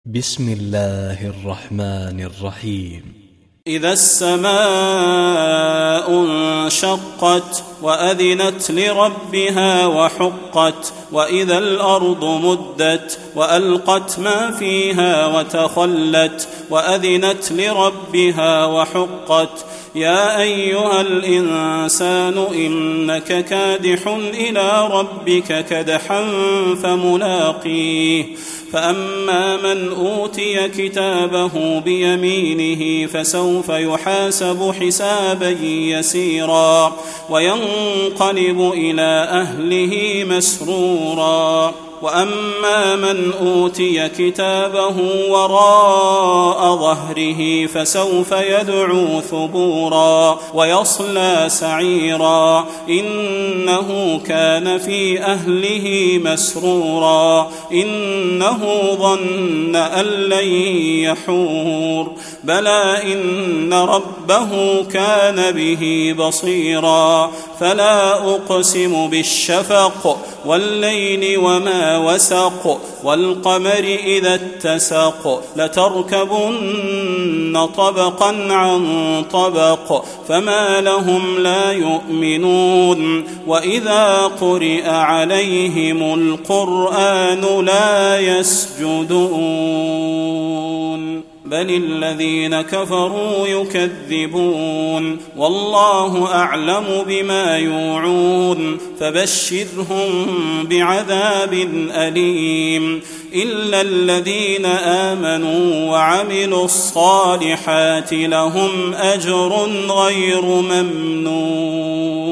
بسم الله الرحمن الرحيم. إذا السماء انشقت وأذنت لربها وحقت وإذا الأرض مدت وألقت ما فيها وتخلت وأذنت لربها وحقت يا أيها الإنسان إنك كادح إلى ربك كدحا فملاقيه فأما من أوتي كتابه بيمينه فسوف يحاسب حسابا يسيرا وينقلب إلى أهله مسرورا وأما من أوتي كتابه وراء ظهره فسوف يدعو ثبورا ويصلى سعيرا إنه كان في أهله مسرورا إنه ظن أن لن يحور بلى إن ربه كان به بصيرا فلا أقسم بالشفق والليل وما وسق والقمر إذا اتسق لتركبن طبقا عن طبق فما لهم لا يؤمنون وإذا قرئ عليهم القرآن لا يسجدون بل الذين كفروا يكذبون والله أعلم بما يوعون فبشرهم بعذاب أليم إلا الذين آمنوا وعملوا الصالحات لهم أجر غير ممنون.